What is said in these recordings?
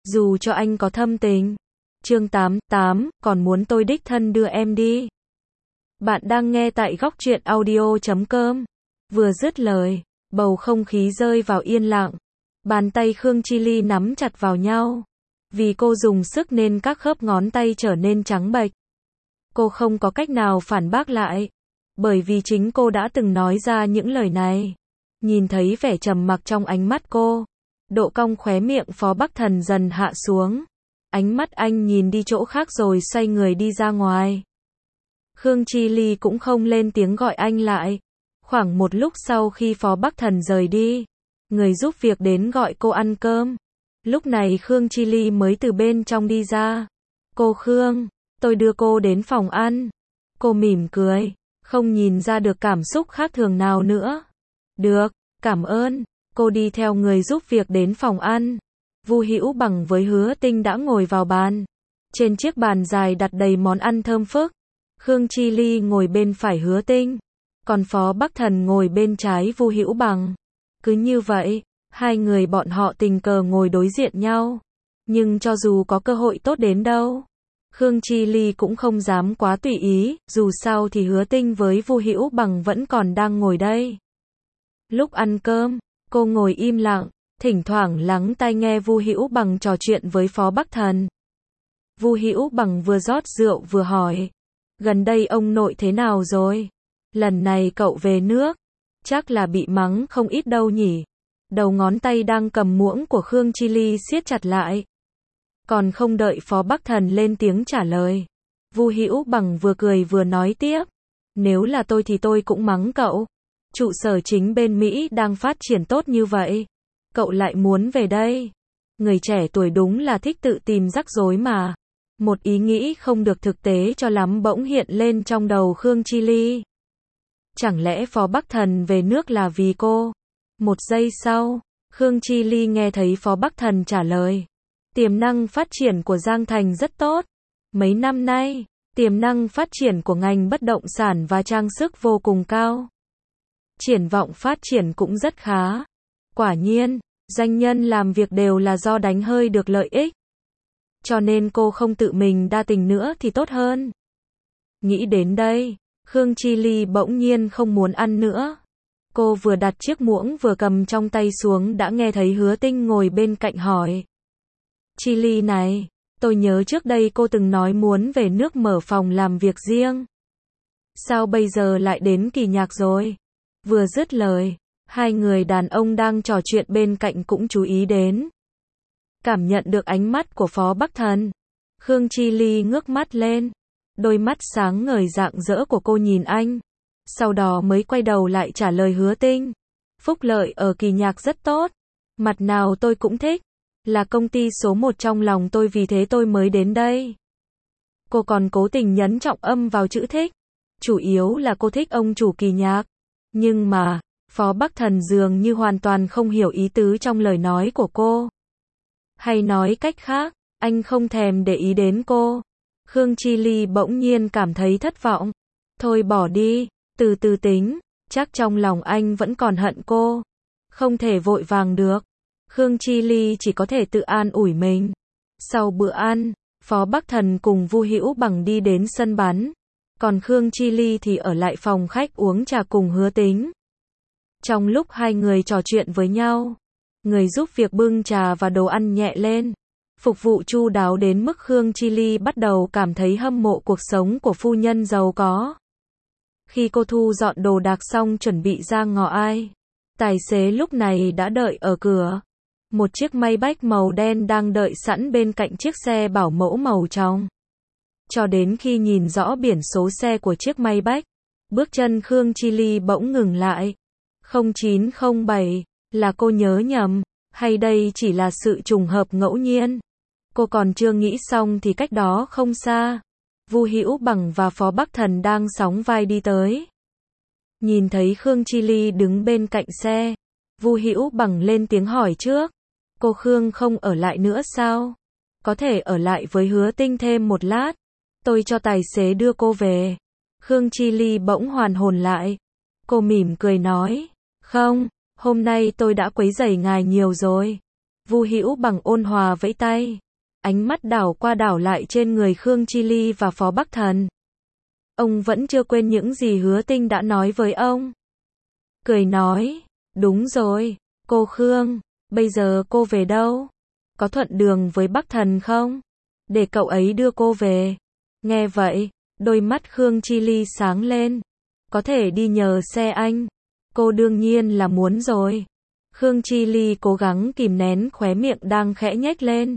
dù cho anh có thâm tình. Chương 88, còn muốn tôi đích thân đưa em đi. Bạn đang nghe tại góc truyện audio.com. Vừa dứt lời, bầu không khí rơi vào yên lặng. Bàn tay Khương Chi Ly nắm chặt vào nhau. Vì cô dùng sức nên các khớp ngón tay trở nên trắng bệch. Cô không có cách nào phản bác lại. Bởi vì chính cô đã từng nói ra những lời này. Nhìn thấy vẻ trầm mặc trong ánh mắt cô. Độ cong khóe miệng Phó Bắc Thần dần hạ xuống. Ánh mắt anh nhìn đi chỗ khác rồi xoay người đi ra ngoài. Khương Chi Ly cũng không lên tiếng gọi anh lại. Khoảng một lúc sau khi Phó Bắc Thần rời đi, người giúp việc đến gọi cô ăn cơm. Lúc này Khương Chi Ly mới từ bên trong đi ra. Cô Khương, tôi đưa cô đến phòng ăn. Cô mỉm cười, không nhìn ra được cảm xúc khác thường nào nữa. Được, cảm ơn. Cô đi theo người giúp việc đến phòng ăn. Vu Hữu Bằng với Hứa Tinh đã ngồi vào bàn. Trên chiếc bàn dài đặt đầy món ăn thơm phức. Khương Chi Ly ngồi bên phải Hứa Tinh, còn Phó Bắc Thần ngồi bên trái Vu Hữu Bằng. Cứ như vậy, hai người bọn họ tình cờ ngồi đối diện nhau. Nhưng cho dù có cơ hội tốt đến đâu, Khương Chi Ly cũng không dám quá tùy ý, dù sao thì Hứa Tinh với Vu Hữu Bằng vẫn còn đang ngồi đây. Lúc ăn cơm, cô ngồi im lặng, thỉnh thoảng lắng tai nghe Vu Hữu Bằng trò chuyện với Phó Bắc Thần. Vu Hữu Bằng vừa rót rượu vừa hỏi, gần đây ông nội thế nào rồi? Lần này cậu về nước, chắc là bị mắng không ít đâu nhỉ? Đầu ngón tay đang cầm muỗng của Khương Chi Ly siết chặt lại. Còn không đợi Phó Bắc Thần lên tiếng trả lời, Vu Hữu Bằng vừa cười vừa nói tiếp, nếu là tôi thì tôi cũng mắng cậu. Trụ sở chính bên Mỹ đang phát triển tốt như vậy, cậu lại muốn về đây. Người trẻ tuổi đúng là thích tự tìm rắc rối mà. Một ý nghĩ không được thực tế cho lắm bỗng hiện lên trong đầu Khương Chi Ly. Chẳng lẽ Phó Bắc Thần về nước là vì cô? Một giây sau, Khương Chi Ly nghe thấy Phó Bắc Thần trả lời. Tiềm năng phát triển của Giang Thành rất tốt. Mấy năm nay, tiềm năng phát triển của ngành bất động sản và trang sức vô cùng cao. Triển vọng phát triển cũng rất khá. Quả nhiên, doanh nhân làm việc đều là do đánh hơi được lợi ích. Cho nên cô không tự mình đa tình nữa thì tốt hơn. Nghĩ đến đây, Khương Chi Ly bỗng nhiên không muốn ăn nữa. Cô vừa đặt chiếc muỗng vừa cầm trong tay xuống đã nghe thấy Hứa Tinh ngồi bên cạnh hỏi. Chi Ly này, tôi nhớ trước đây cô từng nói muốn về nước mở phòng làm việc riêng. Sao bây giờ lại đến Kỳ Nhạc rồi? Vừa dứt lời, hai người đàn ông đang trò chuyện bên cạnh cũng chú ý đến. Cảm nhận được ánh mắt của Phó Bắc Thần, Khương Chi Ly ngước mắt lên. Đôi mắt sáng ngời rạng rỡ của cô nhìn anh. Sau đó mới quay đầu lại trả lời Hứa Tinh. Phúc lợi ở Kỳ Nhạc rất tốt. Mặt nào tôi cũng thích. Là công ty số 1 trong lòng tôi, vì thế tôi mới đến đây. Cô còn cố tình nhấn trọng âm vào chữ thích. Chủ yếu là cô thích ông chủ Kỳ Nhạc. Nhưng mà, Phó Bắc Thần dường như hoàn toàn không hiểu ý tứ trong lời nói của cô. Hay nói cách khác, anh không thèm để ý đến cô. Khương Chi Ly bỗng nhiên cảm thấy thất vọng. Thôi bỏ đi, từ từ tính, chắc trong lòng anh vẫn còn hận cô. Không thể vội vàng được. Khương Chi Ly chỉ có thể tự an ủi mình. Sau bữa ăn, Phó Bắc Thần cùng Vu Hữu Bằng đi đến sân bắn. Còn Khương Chi Ly thì ở lại phòng khách uống trà cùng Hứa Tính. Trong lúc hai người trò chuyện với nhau, người giúp việc bưng trà và đồ ăn nhẹ lên. Phục vụ chu đáo đến mức Khương Chi Ly bắt đầu cảm thấy hâm mộ cuộc sống của phu nhân giàu có. Khi cô thu dọn đồ đạc xong chuẩn bị ra ngõ ai, tài xế lúc này đã đợi ở cửa. Một chiếc Maybach màu đen đang đợi sẵn bên cạnh chiếc xe bảo mẫu màu trong. Cho đến khi nhìn rõ biển số xe của chiếc Maybach, bước chân Khương Chi Ly bỗng ngừng lại. 0907, là cô nhớ nhầm, hay đây chỉ là sự trùng hợp ngẫu nhiên? Cô còn chưa nghĩ xong thì cách đó không xa, Vu Hữu Bằng và Phó Bắc Thần đang sóng vai đi tới. Nhìn thấy Khương Chi Ly đứng bên cạnh xe, Vu Hữu Bằng lên tiếng hỏi trước. Cô Khương không ở lại nữa sao? Có thể ở lại với Hứa Tinh thêm một lát. Tôi cho tài xế đưa cô về. Khương Chi Ly bỗng hoàn hồn lại. Cô mỉm cười nói. Không, hôm nay tôi đã quấy rầy ngài nhiều rồi. Vu Hữu Bằng ôn hòa vẫy tay. Ánh mắt đảo qua đảo lại trên người Khương Chi Ly và Phó Bắc Thần. Ông vẫn chưa quên những gì Hứa Tinh đã nói với ông. Cười nói, đúng rồi, cô Khương, bây giờ cô về đâu? Có thuận đường với Bắc Thần không? Để cậu ấy đưa cô về. Nghe vậy, đôi mắt Khương Chi Ly sáng lên. Có thể đi nhờ xe anh. Cô đương nhiên là muốn rồi. Khương Chi Ly cố gắng kìm nén khóe miệng đang khẽ nhếch lên.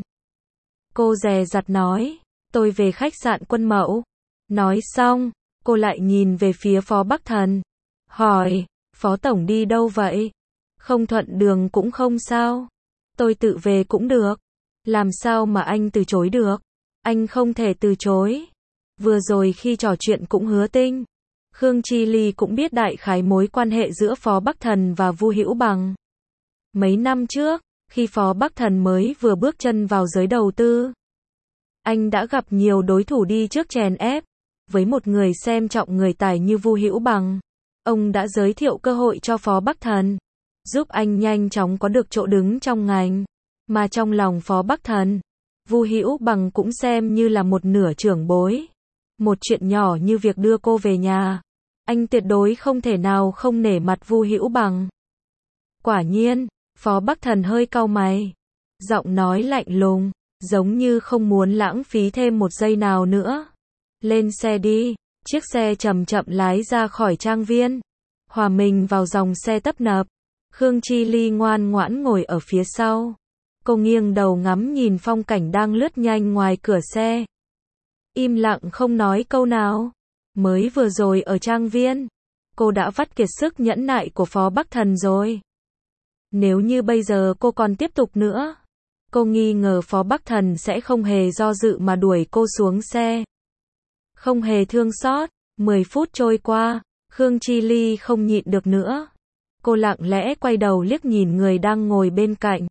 Cô dè dặt nói, tôi về khách sạn Quân Mẫu. Nói xong, cô lại nhìn về phía Phó Bắc Thần. Hỏi, Phó Tổng đi đâu vậy? Không thuận đường cũng không sao. Tôi tự về cũng được. Làm sao mà anh từ chối được? Anh không thể từ chối. Vừa rồi khi trò chuyện cũng Hứa Tinh. Khương Chi Ly cũng biết đại khái mối quan hệ giữa Phó Bắc Thần và Vu Hữu Bằng. Mấy năm trước, khi Phó Bắc Thần mới vừa bước chân vào giới đầu tư, anh đã gặp nhiều đối thủ đi trước chèn ép. Với một người xem trọng người tài như Vu Hữu Bằng, ông đã giới thiệu cơ hội cho Phó Bắc Thần, giúp anh nhanh chóng có được chỗ đứng trong ngành. Mà trong lòng Phó Bắc Thần, Vu Hữu Bằng cũng xem như là một nửa trưởng bối. Một chuyện nhỏ như việc đưa cô về nhà, anh tuyệt đối không thể nào không nể mặt Vu Hữu Bằng. Quả nhiên, Phó Bắc Thần hơi cau mày, giọng nói lạnh lùng, giống như không muốn lãng phí thêm một giây nào nữa. Lên xe đi. Chiếc xe chậm chậm lái ra khỏi trang viên, hòa mình vào dòng xe tấp nập. Khương Chi Ly ngoan ngoãn ngồi ở phía sau. Cô nghiêng đầu ngắm nhìn phong cảnh đang lướt nhanh ngoài cửa xe. Im lặng không nói câu nào. Mới vừa rồi ở trang viên, cô đã vắt kiệt sức nhẫn nại của Phó Bắc Thần rồi. Nếu như bây giờ cô còn tiếp tục nữa, cô nghi ngờ Phó Bắc Thần sẽ không hề do dự mà đuổi cô xuống xe. Không hề thương xót. 10 phút trôi qua, Khương Chi Ly không nhịn được nữa. Cô lặng lẽ quay đầu liếc nhìn người đang ngồi bên cạnh.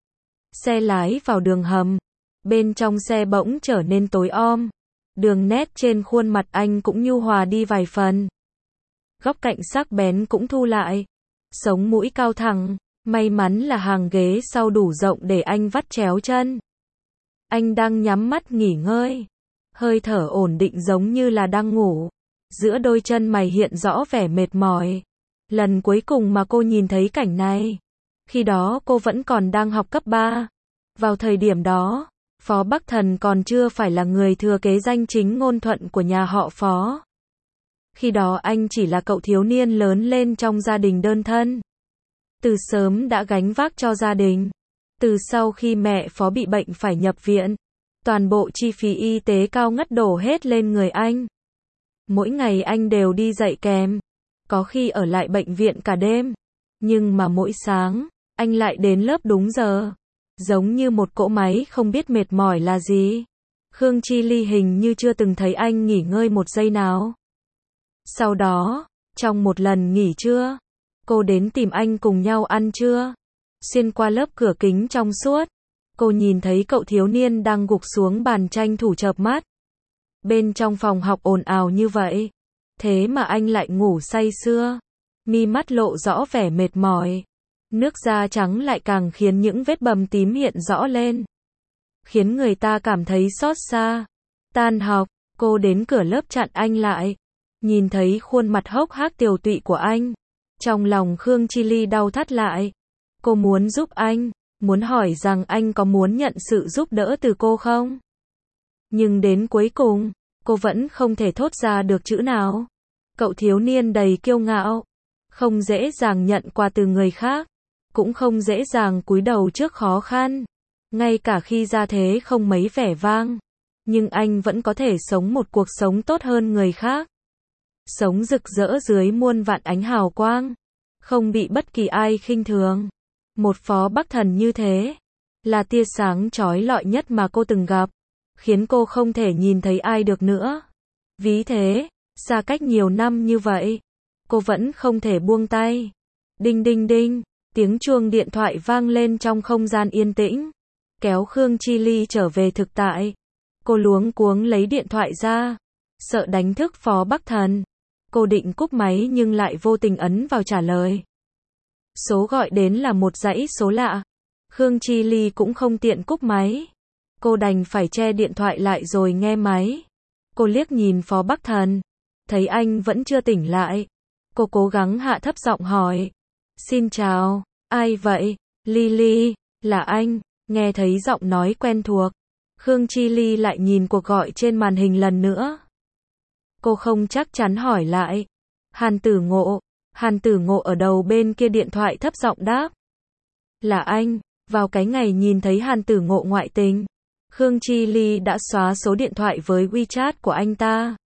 Xe lái vào đường hầm. Bên trong xe bỗng trở nên tối om. Đường nét trên khuôn mặt anh cũng nhu hòa đi vài phần. Góc cạnh sắc bén cũng thu lại. Sống mũi cao thẳng. May mắn là hàng ghế sau đủ rộng để anh vắt chéo chân. Anh đang nhắm mắt nghỉ ngơi. Hơi thở ổn định giống như là đang ngủ. Giữa đôi chân mày hiện rõ vẻ mệt mỏi. Lần cuối cùng mà cô nhìn thấy cảnh này, khi đó cô vẫn còn đang học cấp 3. Vào thời điểm đó, Phó Bắc Thần còn chưa phải là người thừa kế danh chính ngôn thuận của nhà họ Phó. Khi đó anh chỉ là cậu thiếu niên lớn lên trong gia đình đơn thân. Từ sớm đã gánh vác cho gia đình. Từ sau khi mẹ Phó bị bệnh phải nhập viện, toàn bộ chi phí y tế cao ngất đổ hết lên người anh. Mỗi ngày anh đều đi dạy kèm, có khi ở lại bệnh viện cả đêm. Nhưng mà mỗi sáng, anh lại đến lớp đúng giờ. Giống như một cỗ máy không biết mệt mỏi là gì. Khương Chi Ly hình như chưa từng thấy anh nghỉ ngơi một giây nào. Sau đó, trong một lần nghỉ trưa, cô đến tìm anh cùng nhau ăn trưa. Xuyên qua lớp cửa kính trong suốt, cô nhìn thấy cậu thiếu niên đang gục xuống bàn tranh thủ chợp mắt. Bên trong phòng học ồn ào như vậy, thế mà anh lại ngủ say sưa. Mi mắt lộ rõ vẻ mệt mỏi. Nước da trắng lại càng khiến những vết bầm tím hiện rõ lên, khiến người ta cảm thấy xót xa. Tan học, cô đến cửa lớp chặn anh lại. Nhìn thấy khuôn mặt hốc hác tiều tụy của anh, trong lòng Khương Chi Ly đau thắt lại. Cô muốn giúp anh, muốn hỏi rằng anh có muốn nhận sự giúp đỡ từ cô không? Nhưng đến cuối cùng, cô vẫn không thể thốt ra được chữ nào. Cậu thiếu niên đầy kiêu ngạo, không dễ dàng nhận quà từ người khác, cũng không dễ dàng cúi đầu trước khó khăn. Ngay cả khi gia thế không mấy vẻ vang, nhưng anh vẫn có thể sống một cuộc sống tốt hơn người khác. Sống rực rỡ dưới muôn vạn ánh hào quang, không bị bất kỳ ai khinh thường. Một Phó Bắc Thần như thế, là tia sáng chói lọi nhất mà cô từng gặp, khiến cô không thể nhìn thấy ai được nữa. Ví thế, xa cách nhiều năm như vậy, cô vẫn không thể buông tay. Đinh đinh đinh, tiếng chuông điện thoại vang lên trong không gian yên tĩnh, kéo Khương Chi Ly trở về thực tại. Cô luống cuống lấy điện thoại ra, sợ đánh thức Phó Bắc Thần. Cô định cúp máy nhưng lại vô tình ấn vào trả lời. Số gọi đến là một dãy số lạ. Khương Chi Ly cũng không tiện cúp máy. Cô đành phải che điện thoại lại rồi nghe máy. Cô liếc nhìn Phó Bắc Thần, thấy anh vẫn chưa tỉnh lại. Cô cố gắng hạ thấp giọng hỏi. Xin chào, ai vậy? Ly, là anh. Nghe thấy giọng nói quen thuộc. Khương Chi Ly lại nhìn cuộc gọi trên màn hình lần nữa. Cô không chắc chắn hỏi lại. Hàn Tử Ngộ ở đầu bên kia điện thoại thấp giọng đáp. Là anh. Vào cái ngày nhìn thấy Hàn Tử Ngộ ngoại tình, Khương Chi Ly đã xóa số điện thoại với WeChat của anh ta.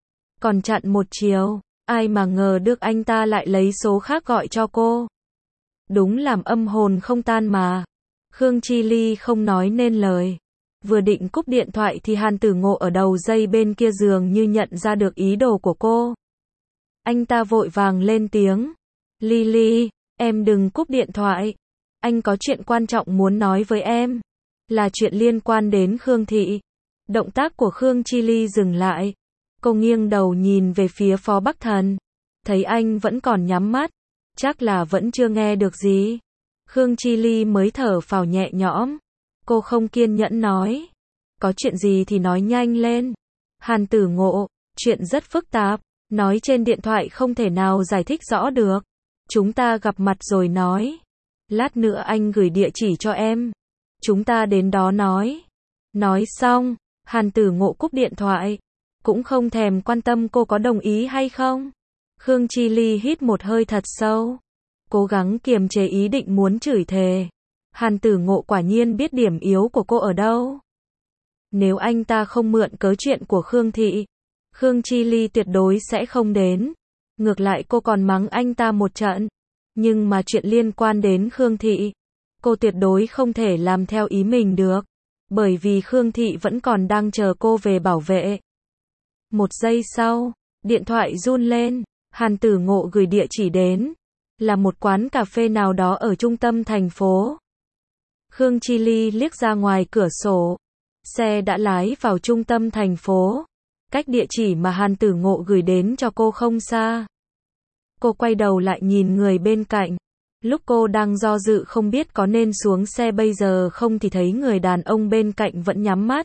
Còn chặn một chiều, ai mà ngờ được anh ta lại lấy số khác gọi cho cô. Đúng làm âm hồn không tan mà. Khương Chi Ly không nói nên lời. Vừa định cúp điện thoại thì Hàn Tử Ngộ ở đầu dây bên kia dường như nhận ra được ý đồ của cô. Anh ta vội vàng lên tiếng. Ly, em đừng cúp điện thoại. Anh có chuyện quan trọng muốn nói với em. Là chuyện liên quan đến Khương Thị. Động tác của Khương Chi Ly dừng lại. Cô nghiêng đầu nhìn về phía Phó Bắc Thần. Thấy anh vẫn còn nhắm mắt. Chắc là vẫn chưa nghe được gì. Khương Chi Ly mới thở phào nhẹ nhõm. Cô không kiên nhẫn nói. Có chuyện gì thì nói nhanh lên. Hàn Tử Ngộ, chuyện rất phức tạp. Nói trên điện thoại không thể nào giải thích rõ được. Chúng ta gặp mặt rồi nói. Lát nữa anh gửi địa chỉ cho em. Chúng ta đến đó nói. Nói xong, Hàn Tử Ngộ cúp điện thoại. Cũng không thèm quan tâm cô có đồng ý hay không. Khương Chi Ly hít một hơi thật sâu. Cố gắng kiềm chế ý định muốn chửi thề. Hàn Tử Ngộ quả nhiên biết điểm yếu của cô ở đâu. Nếu anh ta không mượn cớ chuyện của Khương Thị, Khương Chi Ly tuyệt đối sẽ không đến. Ngược lại cô còn mắng anh ta một trận. Nhưng mà chuyện liên quan đến Khương Thị, cô tuyệt đối không thể làm theo ý mình được. Bởi vì Khương Thị vẫn còn đang chờ cô về bảo vệ. Một giây sau, điện thoại run lên. Hàn Tử Ngộ gửi địa chỉ đến. Là một quán cà phê nào đó ở trung tâm thành phố. Khương Chi Ly liếc ra ngoài cửa sổ. Xe đã lái vào trung tâm thành phố. Cách địa chỉ mà Hàn Tử Ngộ gửi đến cho cô không xa. Cô quay đầu lại nhìn người bên cạnh. Lúc cô đang do dự không biết có nên xuống xe bây giờ không thì thấy người đàn ông bên cạnh vẫn nhắm mắt.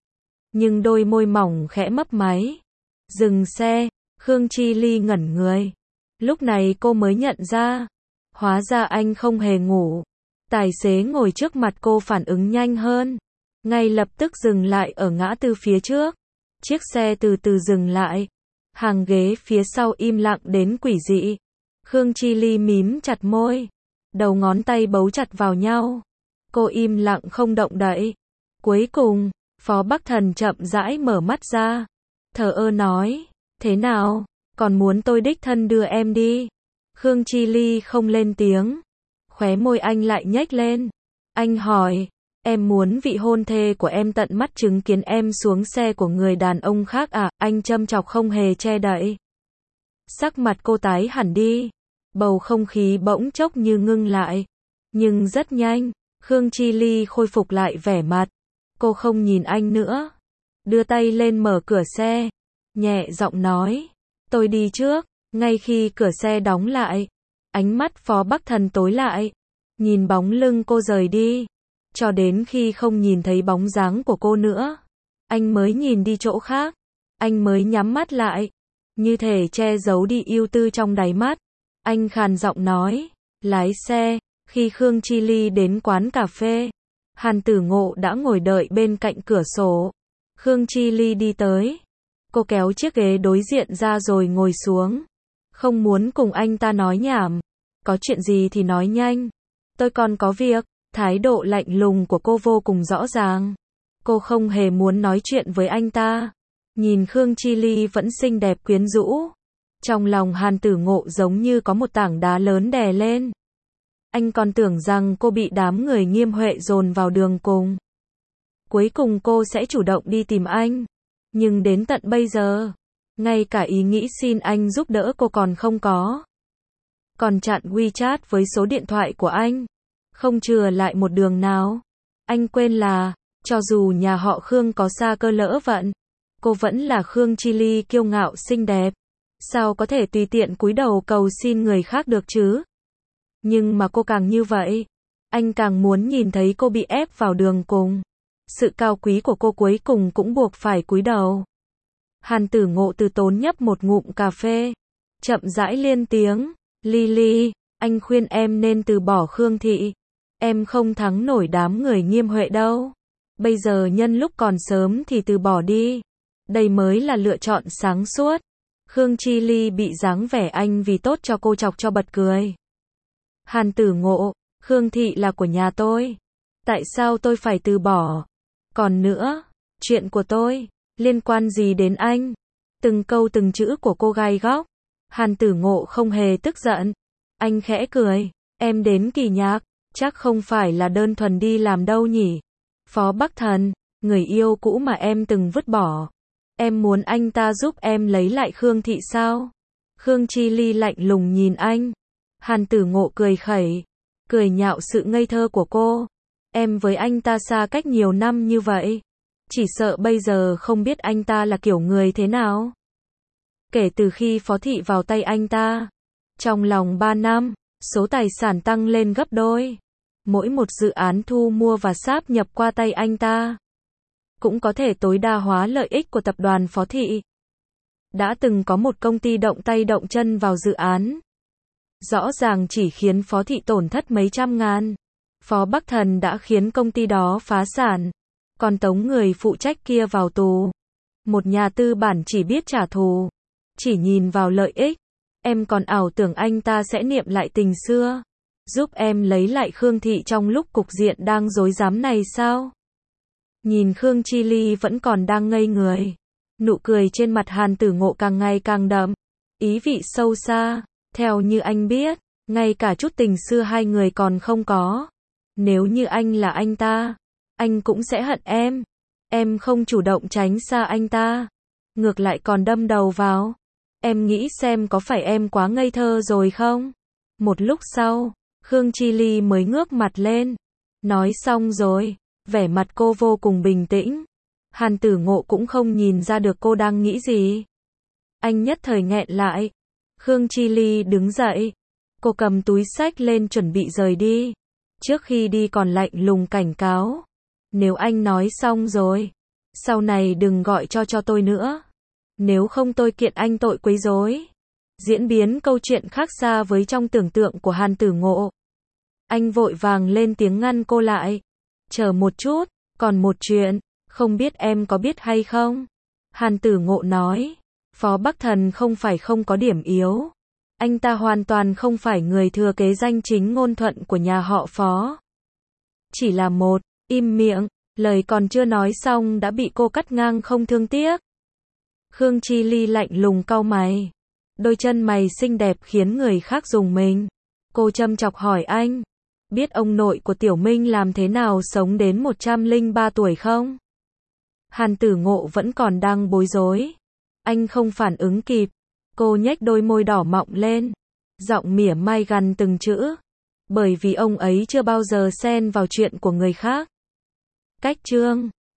Nhưng đôi môi mỏng khẽ mấp máy. Dừng xe, Khương Chi Ly ngẩn người. Lúc này cô mới nhận ra. Hóa ra anh không hề ngủ. Tài xế ngồi trước mặt cô phản ứng nhanh hơn. Ngay lập tức dừng lại ở ngã tư phía trước. Chiếc xe từ từ dừng lại. Hàng ghế phía sau im lặng đến quỷ dị. Khương Chi Ly mím chặt môi. Đầu ngón tay bấu chặt vào nhau. Cô im lặng không động đậy. Cuối cùng, Phó Bắc Thần chậm rãi mở mắt ra. Thờ ơ nói. Thế nào? Còn muốn tôi đích thân đưa em đi? Khương Chi Ly không lên tiếng. Khóe môi anh lại nhếch lên. Anh hỏi. Em muốn vị hôn thê của em tận mắt chứng kiến em xuống xe của người đàn ông khác à? Anh châm chọc không hề che đậy. Sắc mặt cô tái hẳn đi. Bầu không khí bỗng chốc như ngưng lại. Nhưng rất nhanh, Khương Chi Ly khôi phục lại vẻ mặt. Cô không nhìn anh nữa. Đưa tay lên mở cửa xe. Nhẹ giọng nói. Tôi đi trước. Ngay khi cửa xe đóng lại, ánh mắt Phó Bắc Thần tối lại. Nhìn bóng lưng cô rời đi. Cho đến khi không nhìn thấy bóng dáng của cô nữa, anh mới nhìn đi chỗ khác. Anh mới nhắm mắt lại, như thể che giấu đi ưu tư trong đáy mắt. Anh khàn giọng nói, lái xe. Khi Khương Chi Ly đến quán cà phê, Hàn Tử Ngộ đã ngồi đợi bên cạnh cửa sổ. Khương Chi Ly đi tới. Cô kéo chiếc ghế đối diện ra rồi ngồi xuống. Không muốn cùng anh ta nói nhảm. Có chuyện gì thì nói nhanh. Tôi còn có việc. Thái độ lạnh lùng của cô vô cùng rõ ràng. Cô không hề muốn nói chuyện với anh ta. Nhìn Khương Chi Ly vẫn xinh đẹp quyến rũ. Trong lòng Hàn Tử Ngộ giống như có một tảng đá lớn đè lên. Anh còn tưởng rằng cô bị đám người Nghiêm Huệ dồn vào đường cùng. Cuối cùng cô sẽ chủ động đi tìm anh. Nhưng đến tận bây giờ, ngay cả ý nghĩ xin anh giúp đỡ cô còn không có. Còn chặn WeChat với số điện thoại của anh. Không chừa lại một đường nào. Anh quên là, cho dù nhà họ Khương có xa cơ lỡ vận, cô vẫn là Khương Chi Ly kiêu ngạo xinh đẹp. Sao có thể tùy tiện cúi đầu cầu xin người khác được chứ? Nhưng mà cô càng như vậy, Anh càng muốn nhìn thấy cô bị ép vào đường cùng. Sự cao quý của cô cuối cùng cũng buộc phải cúi đầu. Hàn Tử Ngộ từ tốn nhấp một ngụm cà phê. Chậm rãi lên tiếng. Lily, anh khuyên em nên từ bỏ Khương Thị. Em không thắng nổi đám người Nghiêm Huệ đâu. Bây giờ nhân lúc còn sớm thì từ bỏ đi. Đây mới là lựa chọn sáng suốt. Khương Chi Ly bị dáng vẻ anh vì tốt cho cô chọc cho bật cười. Hàn Tử Ngộ, Khương Thị là của nhà tôi. Tại sao tôi phải từ bỏ? Còn nữa, chuyện của tôi, liên quan gì đến anh? Từng câu từng chữ của cô gai góc. Hàn Tử Ngộ không hề tức giận. Anh khẽ cười. Em đến Kỳ Nhạc, chắc không phải là đơn thuần đi làm đâu nhỉ? Phó Bắc Thần, người yêu cũ mà em từng vứt bỏ. Em muốn anh ta giúp em lấy lại Khương Thị sao? Khương Chi Ly lạnh lùng nhìn anh. Hàn Tử Ngộ cười khẩy. Cười nhạo sự ngây thơ của cô. Em với anh ta xa cách nhiều năm như vậy. Chỉ sợ bây giờ không biết anh ta là kiểu người thế nào. Kể từ khi Phó Thị vào tay anh ta, trong lòng 3 năm, số tài sản tăng lên gấp đôi. Mỗi một dự án thu mua và sáp nhập qua tay anh ta cũng có thể tối đa hóa lợi ích của tập đoàn Phó Thị. Đã từng có một công ty động tay động chân vào dự án. Rõ ràng chỉ khiến Phó Thị tổn thất mấy trăm ngàn. Phó Bắc Thần đã khiến công ty đó phá sản. Còn tống người phụ trách kia vào tù. Một nhà tư bản chỉ biết trả thù. Chỉ nhìn vào lợi ích. Em còn ảo tưởng anh ta sẽ niệm lại tình xưa. Giúp em lấy lại Khương Thị trong lúc cục diện đang rối rắm này sao? Nhìn Khương Chi Ly vẫn còn đang ngây người. Nụ cười trên mặt Hàn Tử Ngộ càng ngày càng đậm. Ý vị sâu xa. Theo như anh biết, ngay cả chút tình xưa hai người còn không có. Nếu như anh là anh ta, anh cũng sẽ hận em. Em không chủ động tránh xa anh ta. Ngược lại còn đâm đầu vào. Em nghĩ xem có phải em quá ngây thơ rồi không? Một lúc sau, Khương Chi Ly mới ngước mặt lên. Nói xong rồi, vẻ mặt cô vô cùng bình tĩnh. Hàn Tử Ngộ cũng không nhìn ra được cô đang nghĩ gì. Anh nhất thời nghẹn lại. Khương Chi Ly đứng dậy. Cô cầm túi xách lên chuẩn bị rời đi. Trước khi đi còn lạnh lùng cảnh cáo. Nếu anh nói xong rồi, sau này đừng gọi cho tôi nữa. Nếu không tôi kiện anh tội quấy rối. Diễn biến câu chuyện khác xa với trong tưởng tượng của Hàn Tử Ngộ. Anh vội vàng lên tiếng ngăn cô lại. Chờ một chút, còn một chuyện, không biết em có biết hay không? Hàn Tử Ngộ nói. Phó Bắc Thần không phải không có điểm yếu. Anh ta hoàn toàn không phải người thừa kế danh chính ngôn thuận của nhà họ Phó. Chỉ là một, im miệng, lời còn chưa nói xong đã bị cô cắt ngang không thương tiếc. Khương Chi Ly lạnh lùng cau mày. Đôi chân mày xinh đẹp khiến người khác rùng mình. Cô châm chọc hỏi anh. Biết ông nội của Tiểu Minh làm thế nào sống đến 103 tuổi không? Hàn Tử Ngộ vẫn còn đang bối rối. Anh không phản ứng kịp. Cô nhếch đôi môi đỏ mọng lên. Giọng mỉa mai gằn từng chữ. Bởi vì ông ấy chưa bao giờ xen vào chuyện của người khác. Cách chương